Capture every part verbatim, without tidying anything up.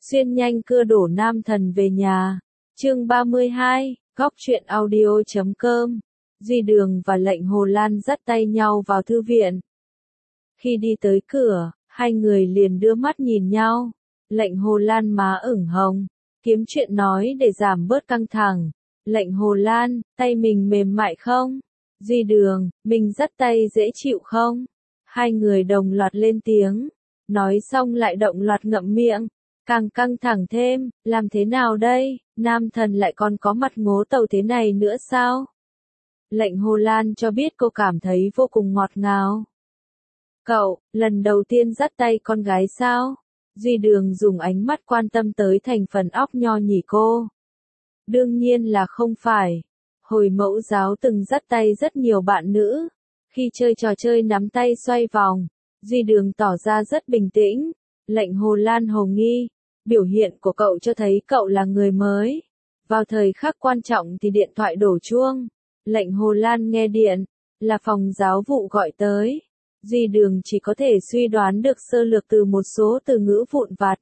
Xuyên nhanh cưa đổ nam thần về nhà. Chương ba mươi hai, góc truyện audio chấm com. Duy Đường và Lệnh Hồ Lan dắt tay nhau vào thư viện. Khi đi tới cửa, hai người liền đưa mắt nhìn nhau. Lệnh Hồ Lan má ửng hồng, kiếm chuyện nói để giảm bớt căng thẳng. Lệnh Hồ Lan, tay mình mềm mại không? Duy Đường, mình dắt tay dễ chịu không? Hai người đồng loạt lên tiếng. Nói xong lại động loạt ngậm miệng. Càng căng thẳng thêm, làm thế nào đây, nam thần lại còn có mặt ngố tàu thế này nữa sao? Lệnh Hồ Lan cho biết cô cảm thấy vô cùng ngọt ngào. Cậu, lần đầu tiên dắt tay con gái sao? Duy Đường dùng ánh mắt quan tâm tới thành phần óc nho nhỉ cô. Đương nhiên là không phải. Hồi mẫu giáo từng dắt tay rất nhiều bạn nữ. Khi chơi trò chơi nắm tay xoay vòng, Duy Đường tỏ ra rất bình tĩnh. Lệnh Hồ Lan hồ nghi, biểu hiện của cậu cho thấy cậu là người mới. Vào thời khắc quan trọng thì điện thoại đổ chuông. Lệnh Hồ Lan nghe điện, là phòng giáo vụ gọi tới. Duy Đường chỉ có thể suy đoán được sơ lược từ một số từ ngữ vụn vặt.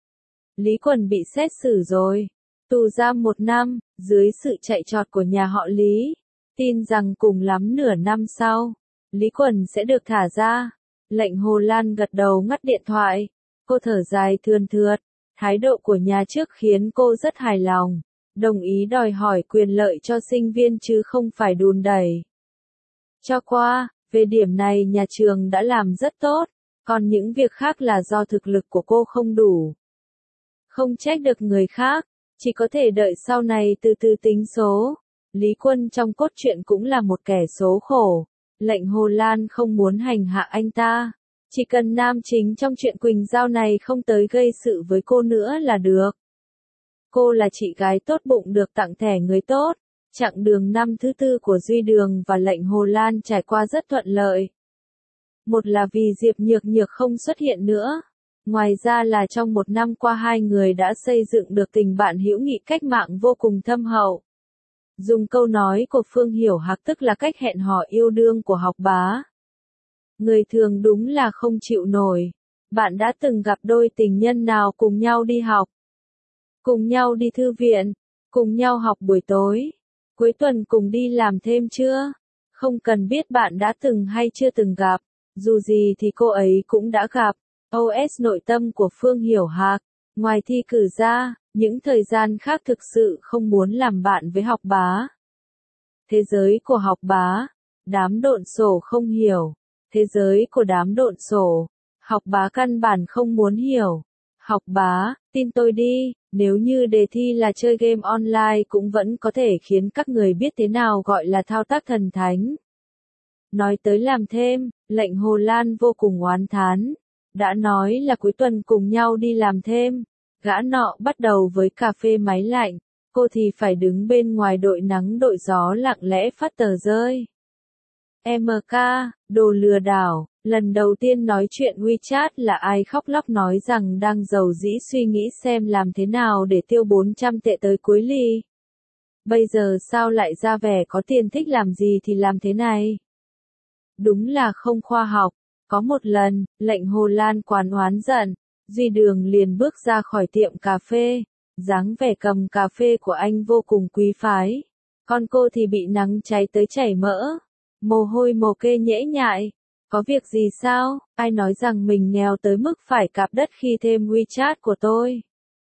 Lý Quần bị xét xử rồi. Tù giam một năm, dưới sự chạy trọt của nhà họ Lý. Tin rằng cùng lắm nửa năm sau, Lý Quần sẽ được thả ra. Lệnh Hồ Lan gật đầu ngắt điện thoại. Cô thở dài thườn thượt. Thái độ của nhà trước khiến cô rất hài lòng. Đồng ý đòi hỏi quyền lợi cho sinh viên chứ không phải đùn đẩy. Cho qua, về điểm này nhà trường đã làm rất tốt. Còn những việc khác là do thực lực của cô không đủ. Không trách được người khác. Chỉ có thể đợi sau này từ từ tính số. Lý Quân trong cốt truyện cũng là một kẻ số khổ. Lệnh Hồ Lan không muốn hành hạ anh ta. Chỉ cần nam chính trong chuyện Quỳnh Giao này không tới gây sự với cô nữa là được. Cô là chị gái tốt bụng được tặng thẻ người tốt. Chặng đường năm thứ tư của Duy Đường và Lệnh Hồ Lan trải qua rất thuận lợi. Một là vì Diệp Nhược Nhược không xuất hiện nữa. Ngoài ra là trong một năm qua hai người đã xây dựng được tình bạn hữu nghị cách mạng vô cùng thâm hậu. Dùng câu nói của Phương Hiểu Hạc tức là cách hẹn hò yêu đương của học bá. Người thường đúng là không chịu nổi. Bạn đã từng gặp đôi tình nhân nào cùng nhau đi học? Cùng nhau đi thư viện? Cùng nhau học buổi tối? Cuối tuần cùng đi làm thêm chưa? Không cần biết bạn đã từng hay chưa từng gặp. Dù gì thì cô ấy cũng đã gặp. ô ét nội tâm của Phương Hiểu Hạc. Ngoài thi cử ra, những thời gian khác thực sự không muốn làm bạn với học bá. Thế giới của học bá. Đám độn sổ không hiểu. Thế giới của đám độn sổ. Học bá căn bản không muốn hiểu. Học bá, tin tôi đi, nếu như đề thi là chơi game online cũng vẫn có thể khiến các người biết thế nào gọi là thao tác thần thánh. Nói tới làm thêm, Lệnh Hồ Lan vô cùng oán thán. Đã nói là cuối tuần cùng nhau đi làm thêm. Gã nọ bắt đầu với cà phê máy lạnh. Cô thì phải đứng bên ngoài đội nắng đội gió lặng lẽ phát tờ rơi. em ca, đồ lừa đảo. Lần đầu tiên nói chuyện WeChat là ai khóc lóc nói rằng đang giàu dĩ suy nghĩ xem làm thế nào để tiêu bốn trăm tệ tới cuối ly. Bây giờ sao lại ra vẻ có tiền thích làm gì thì làm thế này? Đúng là không khoa học. Có một lần, Lệnh Hồ Lan quán oán giận, Duy Đường liền bước ra khỏi tiệm cà phê. Dáng vẻ cầm cà phê của anh vô cùng quý phái. Còn cô thì bị nắng cháy tới chảy mỡ. Mồ hôi mồ kê nhễ nhại. Có việc gì sao? Ai nói rằng mình nghèo tới mức phải cạp đất khi thêm WeChat của tôi?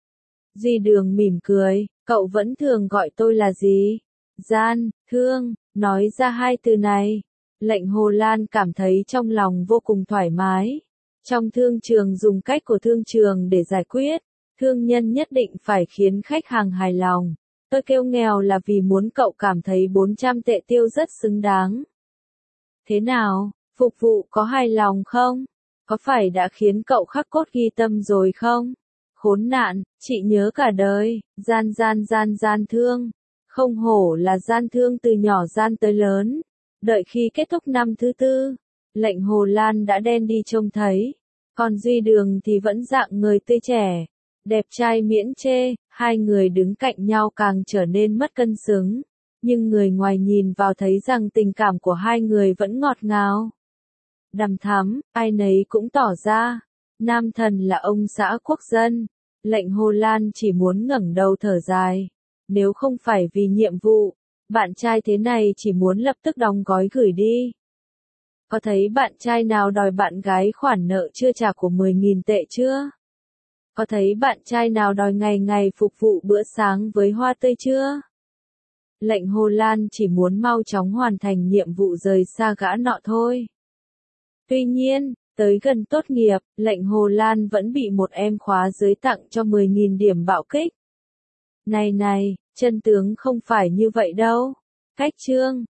Duy Đường mỉm cười, cậu vẫn thường gọi tôi là gì? Gian, thương, nói ra hai từ này. Lệnh Hồ Lan cảm thấy trong lòng vô cùng thoải mái. Trong thương trường dùng cách của thương trường để giải quyết. Thương nhân nhất định phải khiến khách hàng hài lòng. Tôi kêu nghèo là vì muốn cậu cảm thấy bốn trăm tệ tiêu rất xứng đáng. Thế nào? Phục vụ có hài lòng không? Có phải đã khiến cậu khắc cốt ghi tâm rồi không? Khốn nạn, chị nhớ cả đời, gian gian gian gian thương. Không hổ là gian thương từ nhỏ gian tới lớn. Đợi khi kết thúc năm thứ tư, Lệnh Hồ Lan đã đen đi trông thấy. Còn Duy Đường thì vẫn dạng người tươi trẻ. Đẹp trai miễn chê, hai người đứng cạnh nhau càng trở nên mất cân xứng. Nhưng người ngoài nhìn vào thấy rằng tình cảm của hai người vẫn ngọt ngào. Đằm thắm, ai nấy cũng tỏ ra. Nam thần là ông xã quốc dân. Lệnh Hồ Lan chỉ muốn ngẩng đầu thở dài. Nếu không phải vì nhiệm vụ, bạn trai thế này chỉ muốn lập tức đóng gói gửi đi. Có thấy bạn trai nào đòi bạn gái khoản nợ chưa trả của mười nghìn tệ chưa? Có thấy bạn trai nào đòi ngày ngày phục vụ bữa sáng với hoa tươi chưa? Lệnh Hồ Lan chỉ muốn mau chóng hoàn thành nhiệm vụ rời xa gã nọ thôi. Tuy nhiên, tới gần tốt nghiệp, lệnh Hồ Lan vẫn bị một em khóa dưới tặng cho mười nghìn điểm bạo kích. Này này, chân tướng không phải như vậy đâu. Cách chương